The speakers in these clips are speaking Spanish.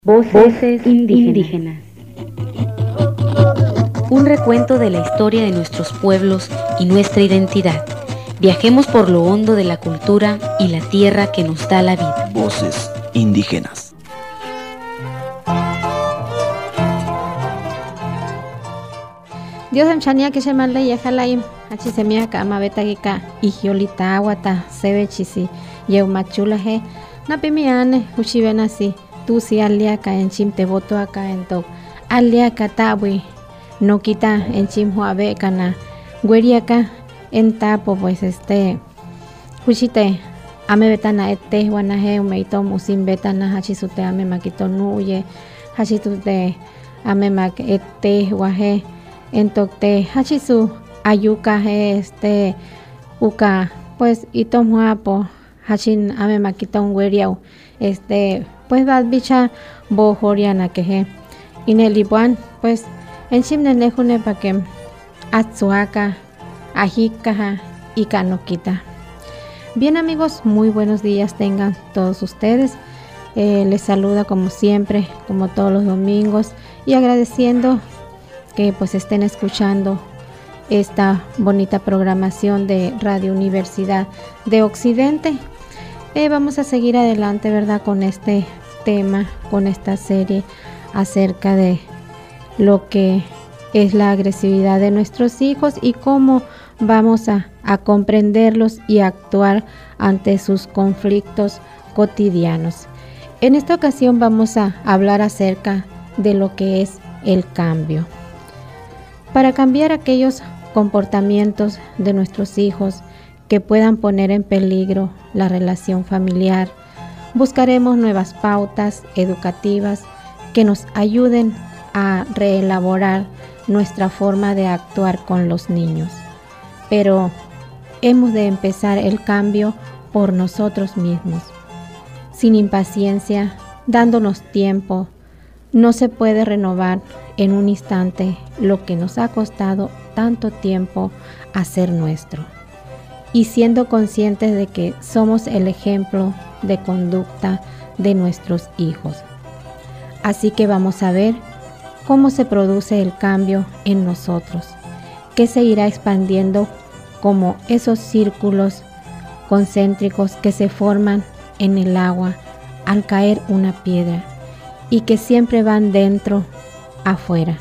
Voces indígenas. Un recuento de la historia de nuestros pueblos y nuestra identidad. Viajemos por lo hondo de la cultura y la tierra que nos da la vida. Voces indígenas. Dios amchania que se manda y jalaim achisemia kama betagika igiolita awata sebechisi yeumachula he napimiane uchibenasi tusi aliaka en chimte voto acá en to aliaka tabui no quita en chimhuabe kana gueriaka en tapo pues huchite ame betana ete guanaje umeito musim betana hachisute ame makito nuye hachitute ame mak ete guaje en tokte hachisu ayuka he uka pues itomhuapo hachin ame makiton gueriau pues va bicha bojoriana que inelibuan pues en chimne lejune pa que atsuaka ajikaja y canokita. Bien amigos, muy buenos días tengan todos ustedes. Les saluda como siempre, como todos los domingos, y agradeciendo que pues estén escuchando esta bonita programación de Radio Universidad de Occidente. Vamos a seguir adelante, ¿verdad?, con este tema, con esta serie acerca de lo que es la agresividad de nuestros hijos y cómo vamos a comprenderlos y actuar ante sus conflictos cotidianos. En esta ocasión vamos a hablar acerca de lo que es el cambio. Para cambiar aquellos comportamientos de nuestros hijos que puedan poner en peligro la relación familiar, buscaremos nuevas pautas educativas que nos ayuden a reelaborar nuestra forma de actuar con los niños. Pero hemos de empezar el cambio por nosotros mismos, sin impaciencia, dándonos tiempo. No se puede renovar en un instante lo que nos ha costado tanto tiempo hacer nuestro, y siendo conscientes de que somos el ejemplo de conducta de nuestros hijos. Así que vamos a ver cómo se produce el cambio en nosotros, que se irá expandiendo como esos círculos concéntricos que se forman en el agua al caer una piedra y que siempre van dentro, afuera.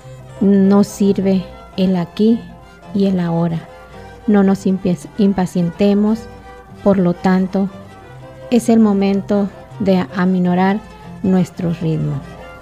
No sirve el aquí y el ahora. No nos impacientemos, por lo tanto, es el momento de aminorar nuestro ritmo.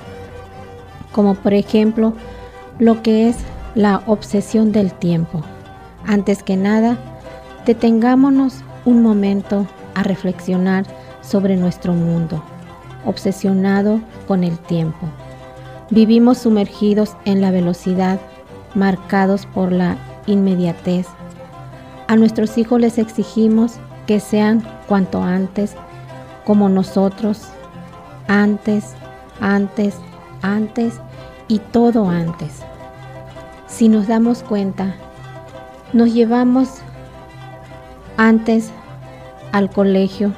Como por ejemplo, lo que es la obsesión del tiempo. Antes que nada, detengámonos un momento a reflexionar sobre nuestro mundo, obsesionado con el tiempo. Vivimos sumergidos en la velocidad, marcados por la inmediatez. A nuestros hijos les exigimos que sean cuanto antes, como nosotros, antes y todo antes. Si nos damos cuenta, nos llevamos antes al colegio.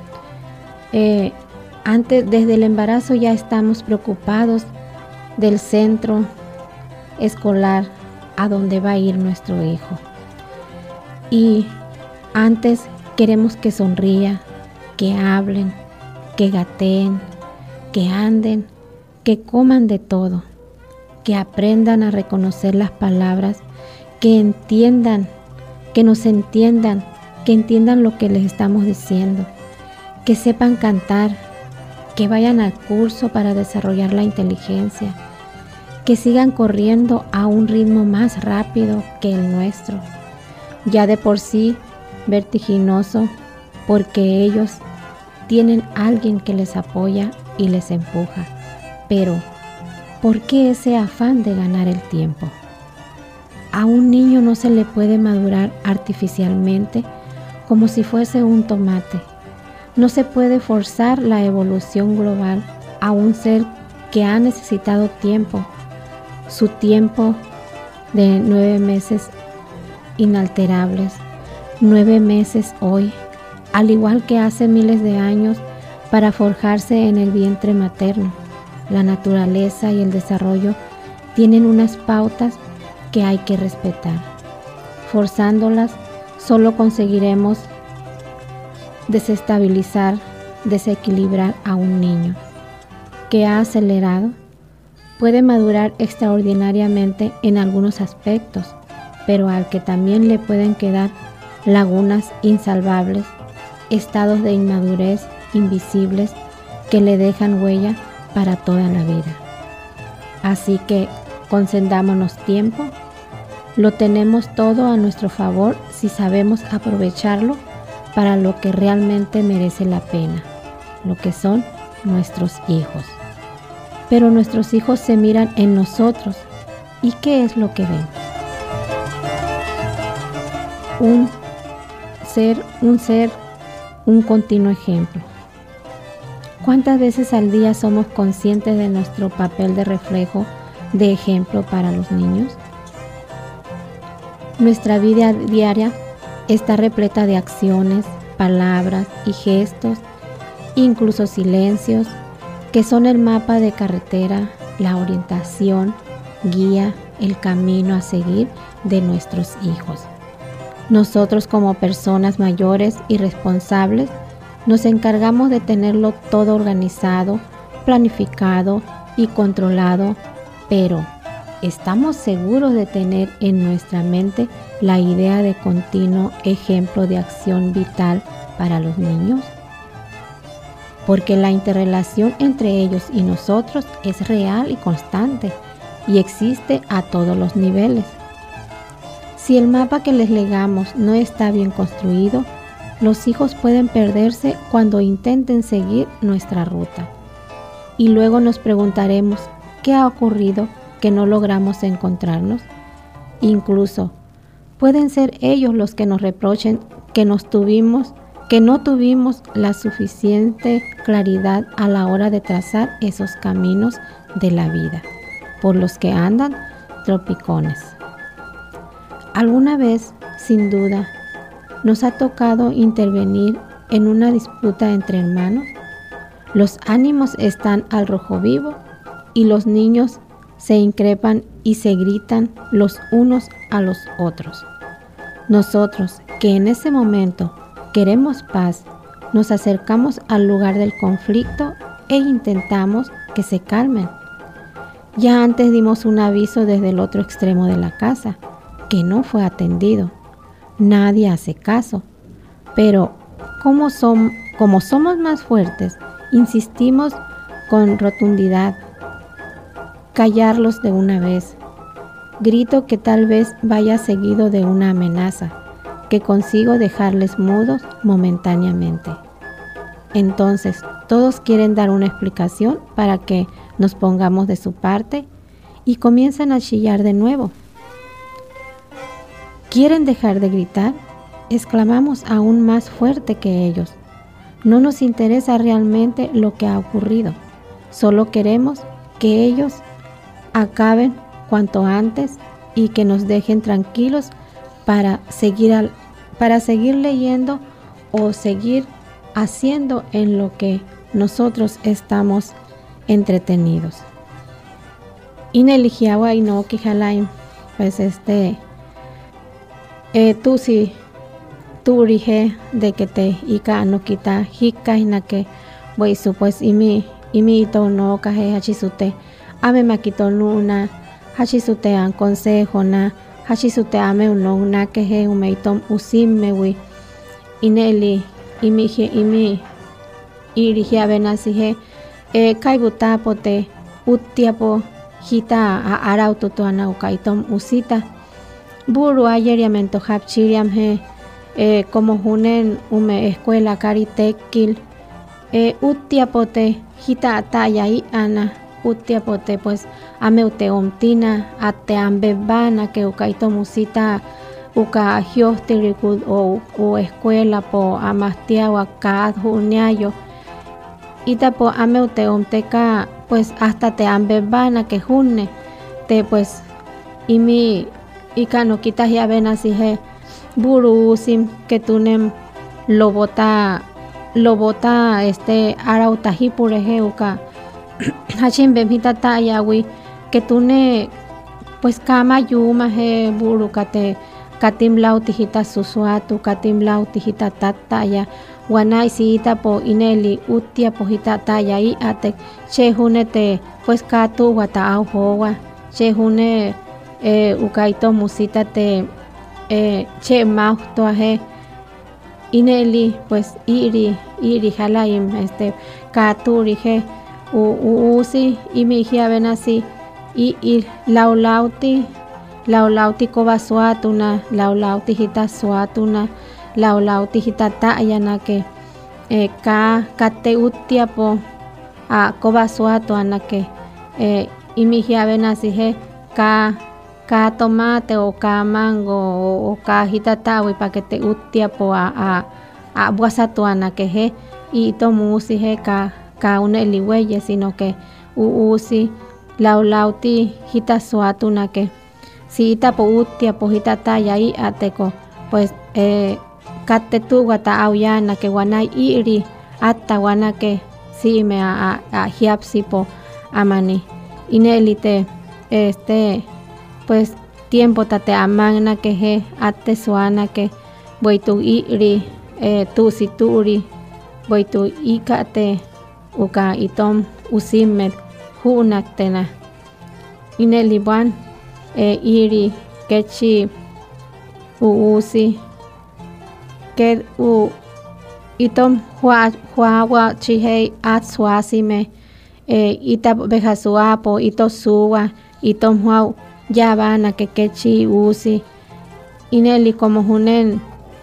Antes, desde el embarazo ya estamos preocupados del centro escolar a donde va a ir nuestro hijo. Y antes queremos que sonría, que hablen, que gateen, que anden, que coman de todo, que aprendan a reconocer las palabras, que entiendan, que nos entiendan, que entiendan lo que les estamos diciendo, que sepan cantar, que vayan al curso para desarrollar la inteligencia, que sigan corriendo a un ritmo más rápido que el nuestro, ya de por sí vertiginoso, porque ellos tienen alguien que les apoya y les empuja. Pero, ¿por qué ese afán de ganar el tiempo? A un niño no se le puede madurar artificialmente como si fuese un tomate. No se puede forzar la evolución global a un ser que ha necesitado tiempo, su tiempo de 9 meses inalterables, 9 meses hoy, al igual que hace miles de años para forjarse en el vientre materno. la naturaleza y el desarrollo tienen unas pautas que hay que respetar. Forzándolas, solo conseguiremos desestabilizar, desequilibrar a un niño que ha acelerado. Puede madurar extraordinariamente en algunos aspectos, pero al que también le pueden quedar lagunas insalvables, estados de inmadurez invisibles que le dejan huella para toda la vida. Así que concedámonos tiempo. Lo tenemos todo a nuestro favor si sabemos aprovecharlo para lo que realmente merece la pena, lo que son nuestros hijos. Pero nuestros hijos se miran en nosotros. ¿Y qué es lo que ven? Un continuo ejemplo. ¿Cuántas veces al día somos conscientes de nuestro papel de reflejo, de ejemplo para los niños? Nuestra vida diaria está repleta de acciones, palabras y gestos, incluso silencios, que son el mapa de carretera, la orientación, guía, el camino a seguir de nuestros hijos. Nosotros como personas mayores y responsables nos encargamos de tenerlo todo organizado, planificado y controlado, pero ¿estamos seguros de tener en nuestra mente la idea de continuo ejemplo de acción vital para los niños? Porque la interrelación entre ellos y nosotros es real y constante y existe a todos los niveles. Si el mapa que les legamos no está bien construido, los hijos pueden perderse cuando intenten seguir nuestra ruta. Y luego nos preguntaremos, ¿qué ha ocurrido que no logramos encontrarnos? Incluso, pueden ser ellos los que nos reprochen que no tuvimos la suficiente claridad a la hora de trazar esos caminos de la vida, por los que andan tropicones. Alguna vez, sin duda, nos ha tocado intervenir en una disputa entre hermanos. Los ánimos están al rojo vivo y los niños se increpan y se gritan los unos a los otros. Nosotros, que en ese momento queremos paz, nos acercamos al lugar del conflicto e intentamos que se calmen. Ya antes dimos un aviso desde el otro extremo de la casa, que no fue atendido. Nadie hace caso, pero como somos más fuertes, insistimos con rotundidad. Callarlos de una vez. Grito que tal vez vaya seguido de una amenaza, que consigo dejarles mudos momentáneamente. Entonces, todos quieren dar una explicación para que nos pongamos de su parte y comienzan a chillar de nuevo. ¿Quieren dejar de gritar? Exclamamos aún más fuerte que ellos. No nos interesa realmente lo que ha ocurrido. Solo queremos que ellos acaben cuanto antes y que nos dejen tranquilos para seguir leyendo o seguir haciendo en lo que nosotros estamos entretenidos. Ineligiagua y no quijalaim, pues tú rige de que te ika no quita hika ina que voy pues imi ito no caje hachisute ame maquito nuna hachisute an consejo na hachisute ame uno una que umeitom usimme wi ineli imi irige abenasije kaibuta pote utiapo hita a arauto to ana ukaitom usita Buru ayer yamento hapchiriam como hunen ume escuela caritekil utiapote hita ataya y ana utiapote pues ameute omtina ate ambebana que ukaito musita uka hiostirikud o escuela po amastiawa kad juniayo ita po ameute omteca pues hasta te ambebana que junne te pues imi Ika no quitas ya ven así buru sim que tunem lo bota arautaji pureje uka hachin bemita tayawi que tune pues kama yuma he burukate katimlau tijita susuatu katimlau tijita tataya wanai siita po ineli utia po hita taya i ate che junete pues katu wata auhowa che june ukaito musita te che mauto aje ineli pues iri halaim katuri he usi imihia benasi y laulauti koba suatuna laulauti hita suatuna laulauti hita ta'yana que kate utia po a koba suatu anake imihia benasi he ka tomate o ka mango o ka hita tawi pa que te utia po a buasatu anake he y tomusi he ka uneli weye sino que usi laulauti hita suatuna que si ita po utia po hita taya i ateko pues kate tu wata auyana que wanai iri ata wana que si me a hiapsi po amani inelite pues tiempo tate amagna que he ate suana que voy tu iri tu si turi voy tu ikate uka itom usimet hunaktena ineliban iri kechi uusi ke itom huawa chihei atsuasime ita bejasuapo ito suwa itom huau yabana que kechi usi ineli como hunen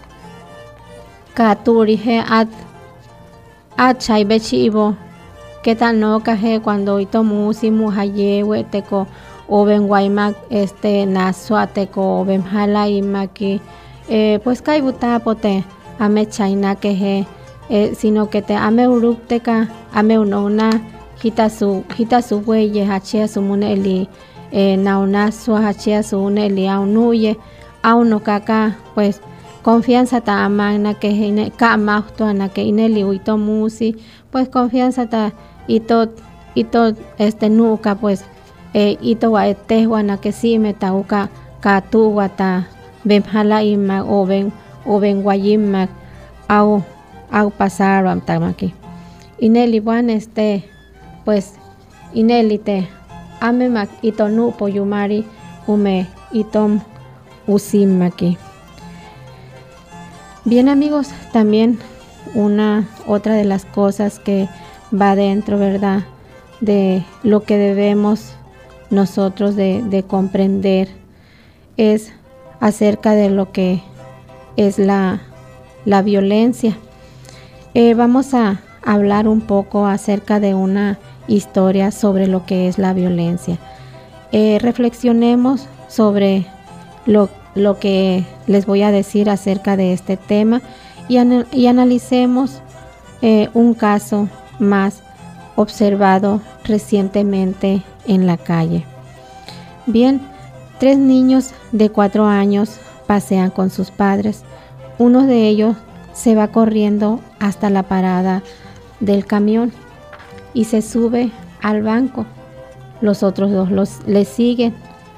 katuri he at chai bechivo que tal no caje cuando itomusi muhayewe teko oben guaymac nasuateco oben halaimaki pues kaibuta pote ame chaina que sino que te ame urupteca ame unona hita su hueye hachia su muneli nauna su hachia su uneli aunuye auno kaka pues confianza ta amana que hine kama tuana que ineli uitomusi pues confianza ta ito nuka pues ito wa etehwana que si me tauka katu wata bemhala ima oben guayima au pasaron tamaki ineli wan pues inelite amemak ito nupo yumari ume itom usimaki. Bien amigos, también otra de las cosas que va dentro, ¿verdad?, de lo que debemos nosotros de comprender es acerca de lo que es la violencia. Vamos a hablar un poco acerca de una historia sobre lo que es la violencia. Reflexionemos sobre lo que les voy a decir acerca de este tema y analicemos un caso más observado recientemente en la calle. Bien, 3 niños de 4 años pasean con sus padres. Uno de ellos se va corriendo hasta la parada del camión y se sube al banco. Los otros 2 le siguen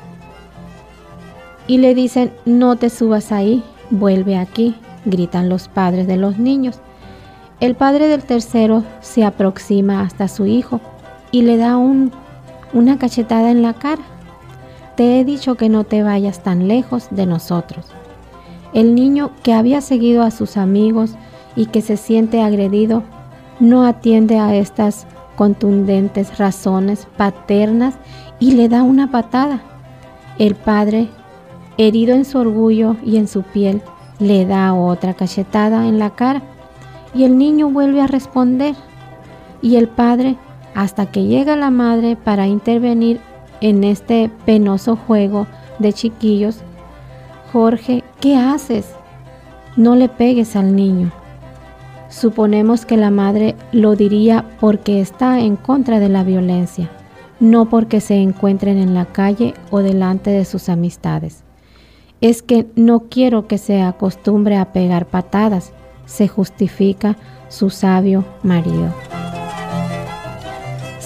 y le dicen: no te subas ahí, vuelve aquí, gritan los padres de los niños. El padre del tercero se aproxima hasta su hijo y le da una cachetada en la cara. Te he dicho que no te vayas tan lejos de nosotros. El niño, que había seguido a sus amigos y que se siente agredido, no atiende a estas contundentes razones paternas y le da una patada. El padre, herido en su orgullo y en su piel, le da otra cachetada en la cara y el niño vuelve a responder. Y el padre, hasta que llega la madre para intervenir en este penoso juego de chiquillos: Jorge, ¿qué haces? No le pegues al niño. Suponemos que la madre lo diría porque está en contra de la violencia, no porque se encuentren en la calle o delante de sus amistades. Es que no quiero que se acostumbre a pegar patadas, se justifica su sabio marido.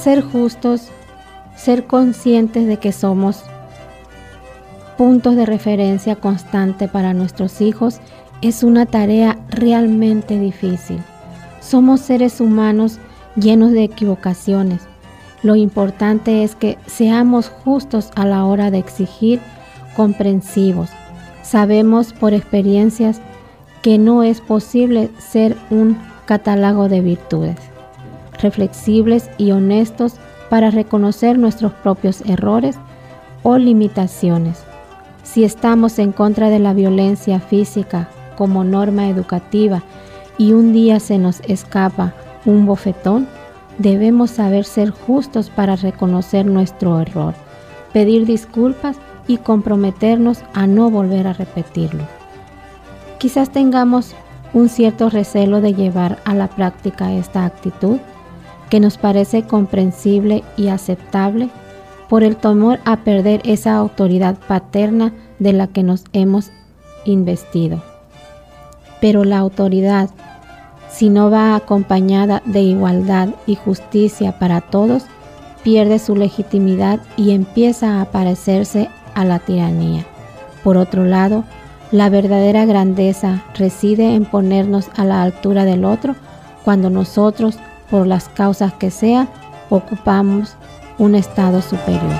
ser justos, ser conscientes de que somos puntos de referencia constante para nuestros hijos es una tarea realmente difícil. Somos seres humanos llenos de equivocaciones. Lo importante es que seamos justos a la hora de exigir, comprensivos. Sabemos por experiencias que no es posible ser un catálogo de virtudes, reflexibles y honestos para reconocer nuestros propios errores o limitaciones. Si estamos en contra de la violencia física como norma educativa y un día se nos escapa un bofetón, debemos saber ser justos para reconocer nuestro error, pedir disculpas y comprometernos a no volver a repetirlo. Quizás tengamos un cierto recelo de llevar a la práctica esta actitud, que nos parece comprensible y aceptable por el temor a perder esa autoridad paterna de la que nos hemos investido. Pero la autoridad, si no va acompañada de igualdad y justicia para todos, pierde su legitimidad y empieza a parecerse a la tiranía. Por otro lado, la verdadera grandeza reside en ponernos a la altura del otro cuando nosotros, por las causas que sean, ocupamos un estado superior.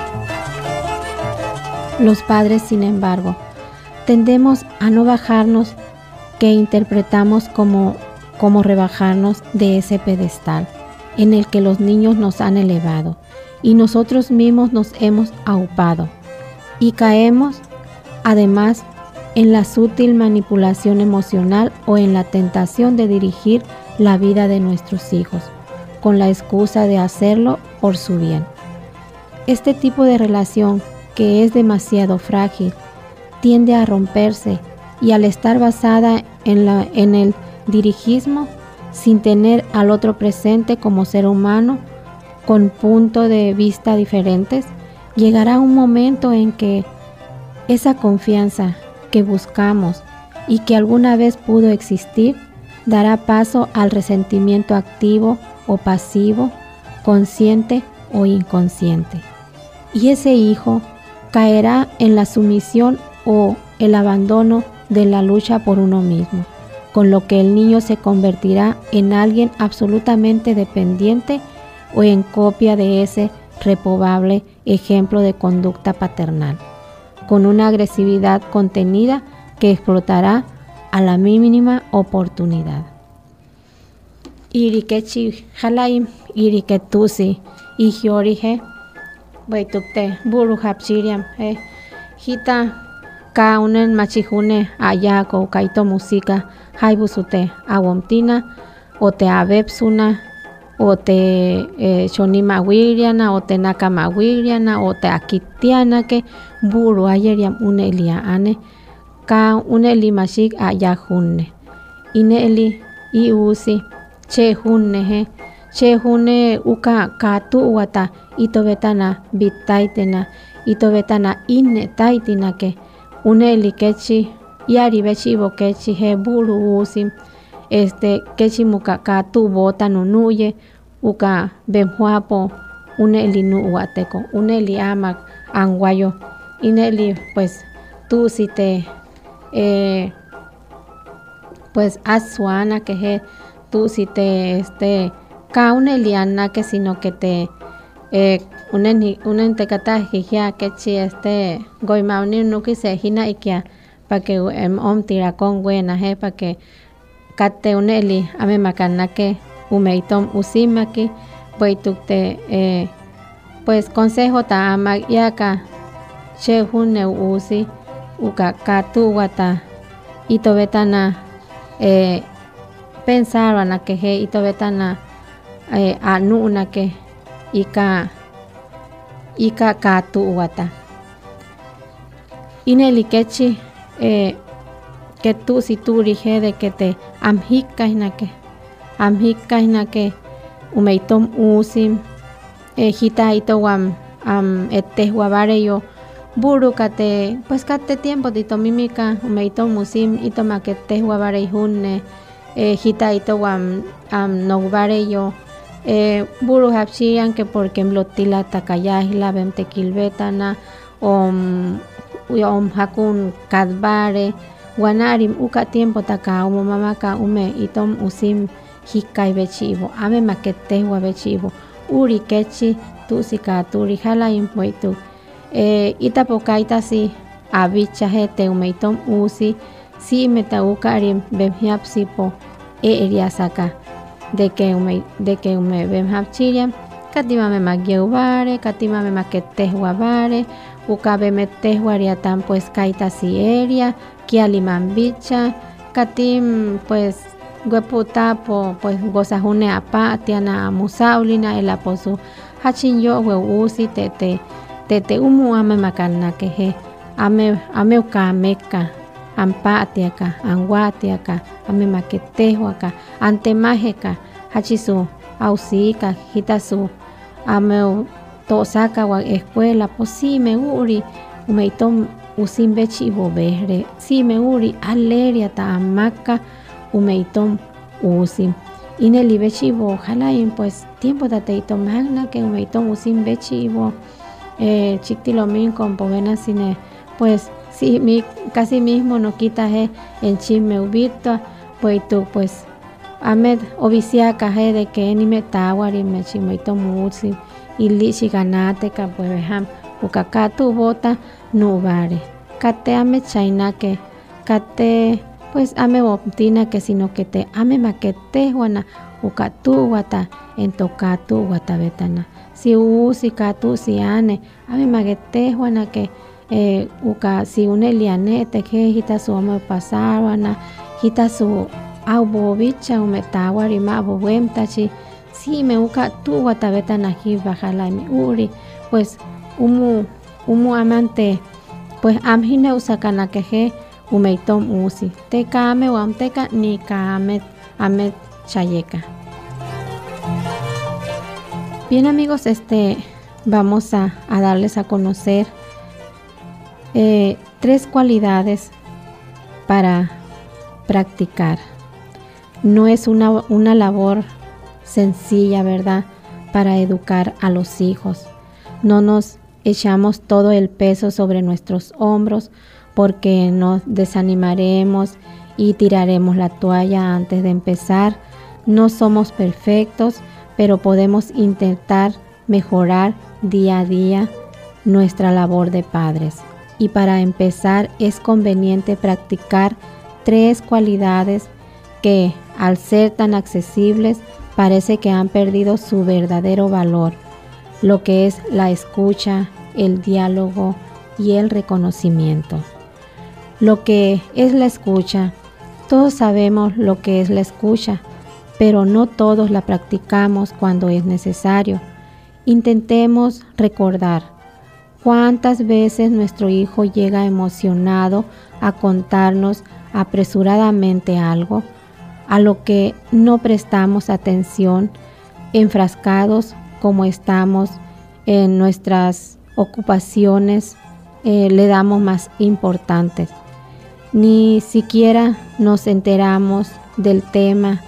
Los padres, sin embargo, tendemos a no bajarnos, que interpretamos como rebajarnos de ese pedestal en el que los niños nos han elevado y nosotros mismos nos hemos aupado, y caemos además en la sutil manipulación emocional o en la tentación de dirigir la vida de nuestros hijos con la excusa de hacerlo por su bien. Este tipo de relación, que es demasiado frágil, tiende a romperse, y al estar basada en el dirigismo, sin tener al otro presente como ser humano, con puntos de vista diferentes, llegará un momento en que esa confianza que buscamos y que alguna vez pudo existir, dará paso al resentimiento activo o pasivo, consciente o inconsciente. Y ese hijo caerá en la sumisión o el abandono de la lucha por uno mismo, con lo que el niño se convertirá en alguien absolutamente dependiente o en copia de ese reprobable ejemplo de conducta paternal, con una agresividad contenida que explotará a la mínima oportunidad. Irikechi halaim iriketusi ihiorihe baitukte buru hapchiriam hita ka unen machijune ayako kaito música haibusute awomtina o te abepsuna o te chonimawiriana o te nakamawiriana o te akitiana que buru ayeriam unelia ane ka uneli mashik ayahunne ineli iusi che junne uka katu wata itobetana bitaitena itobetana inne taitina que uneli kechi yari bechi bokechi he buru usi kechi muka katu bota nunuye uka bemhuapo uneli nuwateko uneli amak anguayo ineli pues tú si te pues asuana que he tú si te kauneliana que sino que te unen te katajia que chi goimauni nuki se hina ikia para que tira con buena he para que kate uneli ame makana que umeitom usimaki boitukte pues consejo ta amak yaka che hunne usi uka katu wata itobetana pensaban que he itobetana anuna que ika katu wata ineli kechi que tú si tú rige de que te amhikaina que umeitom usim hita itowam etehwabare yo buru kate pues kate tiempo dito mimika umeitom musim itoma que tehwabare hunne hita itowam nobare yo buru hapchian que porque mlotila takayahila bem tequilbetana hakun kadbare guanarim uka tiempo taka mamaka ume itom usim hikai bechivo ame maketehua bechivo uri kechi tusika turi hala impuesto itapokaita si abicha hete ume itom usi si metaukarim bemhiapsipo eriasaka de que ume bemhapchiriam katima me magyeubare katima me maketehua ukabe metehua pues kaita si eria kialimambicha katim pues gueputapo pues gozajune apatiana musaulina el aposu hachinyo usi tete umu ame makana keje ame ukameka ampatiaka anguatiaka ame maketehuaka antemajeka hachisu ausika hitasu ame tosaka wa escuela pues si me uri umeitom usimbechi bobere si me uri aleria ta amaka umeitom usim inelibechi bo halain pues tiempo tateito magna que umeitom usimbechi bo chictilomin con povena cine pues si mi casi mismo no quita en chisme ubito pues tú pues amed obisiaka de que ni me tawari me chimeitom usim ilichi ganate ka pues ham ukakatu bota nubare kate ame chaina que kate pues ame optina que sino que te ame makete juana ukatu wata en tokatu wata betana si usi katu si ane ame magete juana que uka si une lianete que hita su ame pasarwana hita su aubovicha umetawari ma bobemtachi si me uka tu wata betana hi bajala mi uri pues umu amante pues amhine usakana keje umeitom usi teka ame o amteka ni ka ame chayeka. Bien amigos, vamos a darles a conocer 3 cualidades para practicar. No es una labor sencilla, ¿verdad?, para educar a los hijos. No nos echamos todo el peso sobre nuestros hombros porque nos desanimaremos y tiraremos la toalla antes de empezar. No somos perfectos, pero podemos intentar mejorar día a día nuestra labor de padres. Y para empezar es conveniente practicar 3 cualidades que, al ser tan accesibles, parece que han perdido su verdadero valor, lo que es la escucha, el diálogo y el reconocimiento. Lo que es la escucha, todos sabemos lo que es la escucha, pero no todos la practicamos cuando es necesario. Intentemos recordar cuántas veces nuestro hijo llega emocionado a contarnos apresuradamente algo, a lo que no prestamos atención, enfrascados como estamos en nuestras ocupaciones, le damos más importantes. Ni siquiera nos enteramos del tema.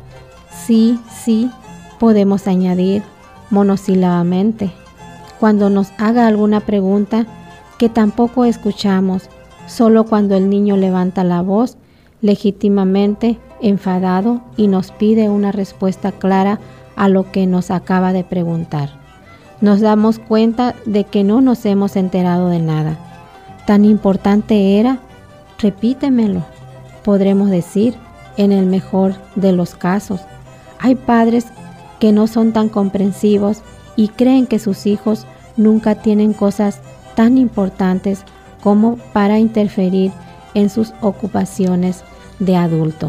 Sí, podemos añadir monosílabamente cuando nos haga alguna pregunta que tampoco escuchamos, solo cuando el niño levanta la voz legítimamente enfadado y nos pide una respuesta clara a lo que nos acaba de preguntar. Nos damos cuenta de que no nos hemos enterado de nada. ¿Tan importante era? Repítemelo, podremos decir, en el mejor de los casos. Hay padres que no son tan comprensivos y creen que sus hijos nunca tienen cosas tan importantes como para interferir en sus ocupaciones de adulto.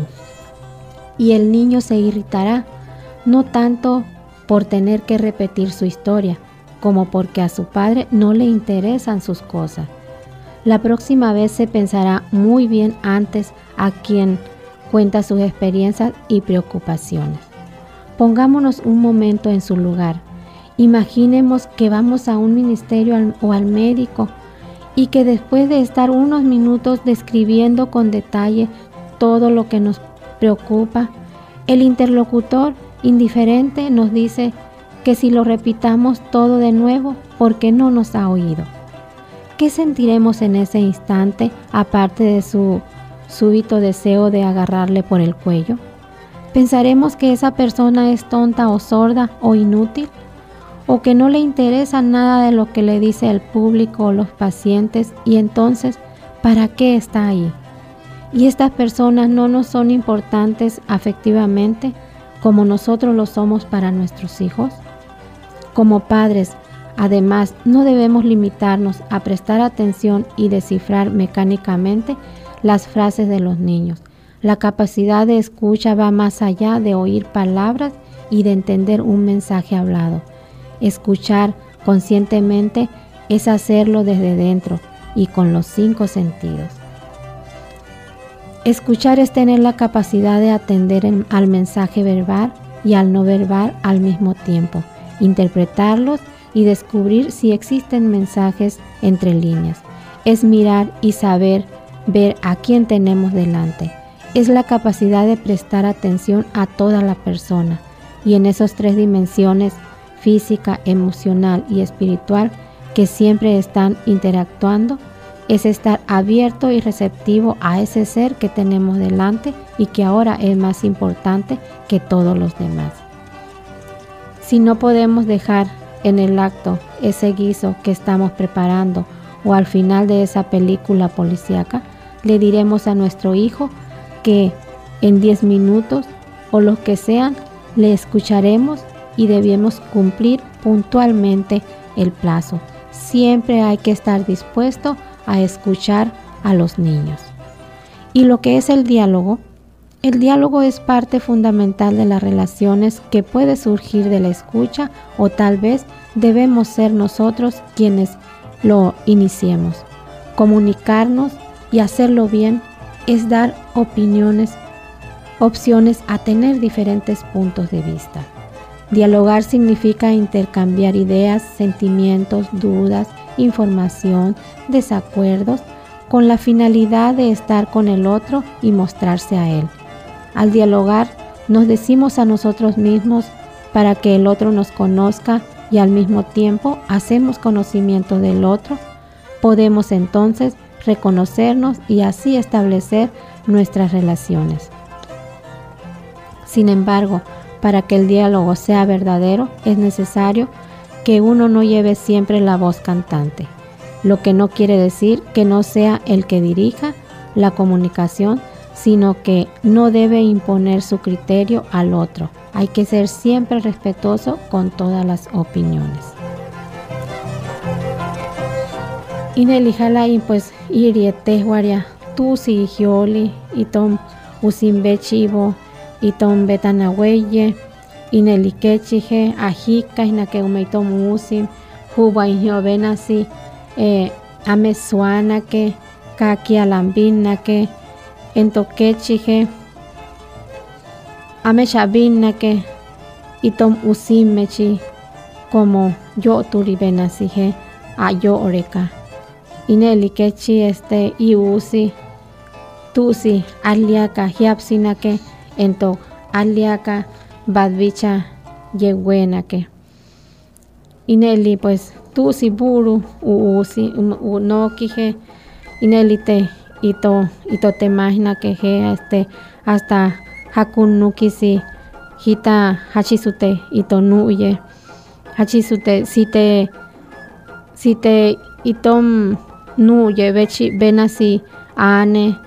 Y el niño se irritará, no tanto por tener que repetir su historia, como porque a su padre no le interesan sus cosas. La próxima vez se pensará muy bien antes a quien cuenta sus experiencias y preocupaciones. Pongámonos un momento en su lugar. Imaginemos que vamos a un ministerio o al médico y que después de estar unos minutos describiendo con detalle todo lo que nos preocupa, el interlocutor indiferente nos dice que si lo repitamos todo de nuevo, porque no nos ha oído. ¿Qué sentiremos en ese instante, aparte de su súbito deseo de agarrarle por el cuello? ¿Pensaremos que esa persona es tonta o sorda o inútil? ¿O que no le interesa nada de lo que le dice el público o los pacientes? Y entonces, ¿para qué está ahí? ¿Y estas personas no nos son importantes afectivamente como nosotros lo somos para nuestros hijos? Como padres, además, no debemos limitarnos a prestar atención y descifrar mecánicamente las frases de los niños. La capacidad de escucha va más allá de oír palabras y de entender un mensaje hablado. Escuchar conscientemente es hacerlo desde dentro y con los 5 sentidos. Escuchar es tener la capacidad de atender al mensaje verbal y al no verbal al mismo tiempo, interpretarlos y descubrir si existen mensajes entre líneas. Es mirar y saber ver a quién tenemos delante. Es la capacidad de prestar atención a toda la persona, y en esas 3 dimensiones, física, emocional y espiritual, que siempre están interactuando, es estar abierto y receptivo a ese ser que tenemos delante y que ahora es más importante que todos los demás. Si no podemos dejar en el acto ese guiso que estamos preparando o al final de esa película policíaca, le diremos a nuestro hijo que en 10 minutos o los que sean, le escucharemos y debemos cumplir puntualmente el plazo. Siempre hay que estar dispuesto a escuchar a los niños. Y lo que es el diálogo es parte fundamental de las relaciones que puede surgir de la escucha, o tal vez debemos ser nosotros quienes lo iniciemos. Comunicarnos y hacerlo bien es dar opciones a tener diferentes puntos de vista. Dialogar significa intercambiar ideas, sentimientos, dudas, información, desacuerdos, con la finalidad de estar con el otro y mostrarse a él. Al dialogar, nos decimos a nosotros mismos para que el otro nos conozca y al mismo tiempo hacemos conocimiento del otro. Podemos entonces reconocernos y así establecer nuestras relaciones. Sin embargo, para que el diálogo sea verdadero, es necesario que uno no lleve siempre la voz cantante, lo que no quiere decir que no sea el que dirija la comunicación, sino que no debe imponer su criterio al otro. Hay que ser siempre respetuoso con todas las opiniones. Inelijalai pues irietehwaria tusi hioli itom usimbechivo itom betanahueye inelikechihe ajika inakeumeitomu usim huba injovenasi amesuanake kakialambinake entokechihe amechabinake itom usimechi como yo turibenasihe ayo oreka inelikechi iusi tusi aliaka hiapsinake ento aliaka badvicha yewenake ineli pues tusi buru uusi unokije inelite ito temajna que hasta hakunukisi hita hachisute ito nuye hachisute site itom nuye vechi benasi ane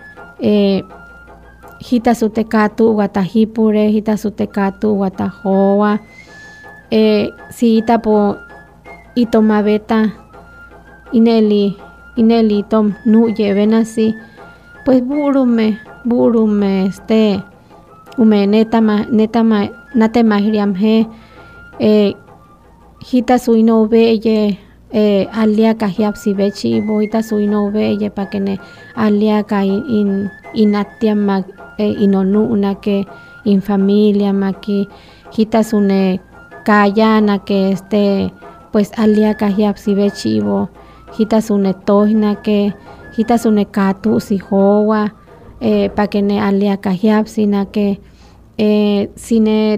hita sute katu watahipure hita sute katu watahoa si ita po ito mabeta ineli itom nuye benasi pues burume ume netama natemahriamhe hita suino beye aliaka hiapsi bechivo hita suino beye pakene aliaka inatiama inonuna que in familia maki hita sune kayana que pues aliaka hiapsi bechivo hita sune tohna que hita sune katu sihowa pakene aliaka hiapsina que sine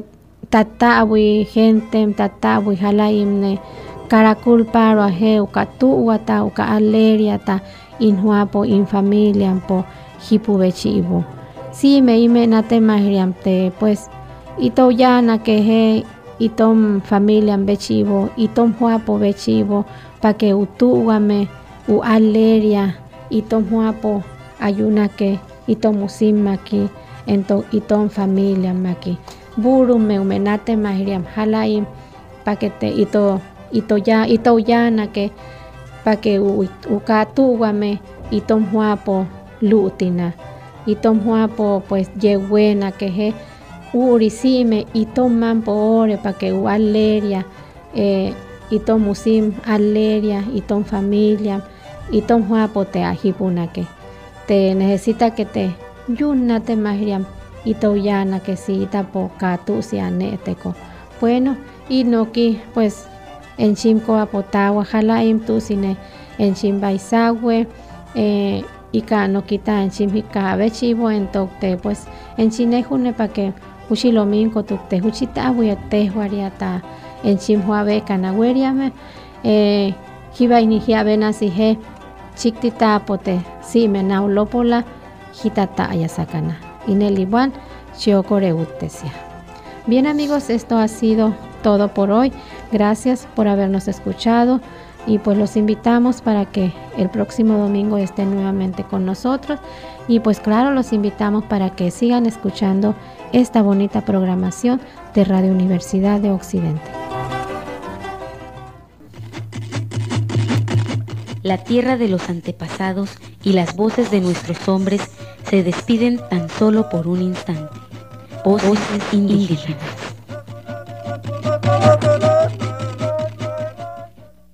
tatawi gente tatawi halaimne karakul paro aje uka tuwata uka aleria ta inhuapo infamilia po hipu bechivo si me ime nate mahriamte pues ito yana que he itom familia bechivo itom huapo bechivo pa que utuwame u aleria itom huapo ayuna que itom musimaki ento itom familia maki buru me umenate mahriam halaim pa que te ito yana que pa que ukatuwame itom huapo lutina itom huapo pues yehuena que he urisime itom mampo ore pa que aleria itom musim aleria itom familia itom huapo te ajipuna que te necesita que te yunate mahriam ito yana que si itapo katu si aneteko bueno y noki pues en chimko apotawa halaim tu sine en chimbaisawe y no quita en chimika bechivo en tokte pues en chinejune pa que uchilominko tukte uchita te huariata en chimhuabe kanaweriame hibaini hiabena sije chiktita apote si menaulopola hitata ayasakana inelibuan chiocoreutesia. Bien amigos, esto ha sido todo por hoy. Gracias por habernos escuchado y pues los invitamos para que el próximo domingo estén nuevamente con nosotros y pues claro los invitamos para que sigan escuchando esta bonita programación de Radio Universidad de Occidente. La tierra de los antepasados y las voces de nuestros hombres se despiden tan solo por un instante. Voces indígenas.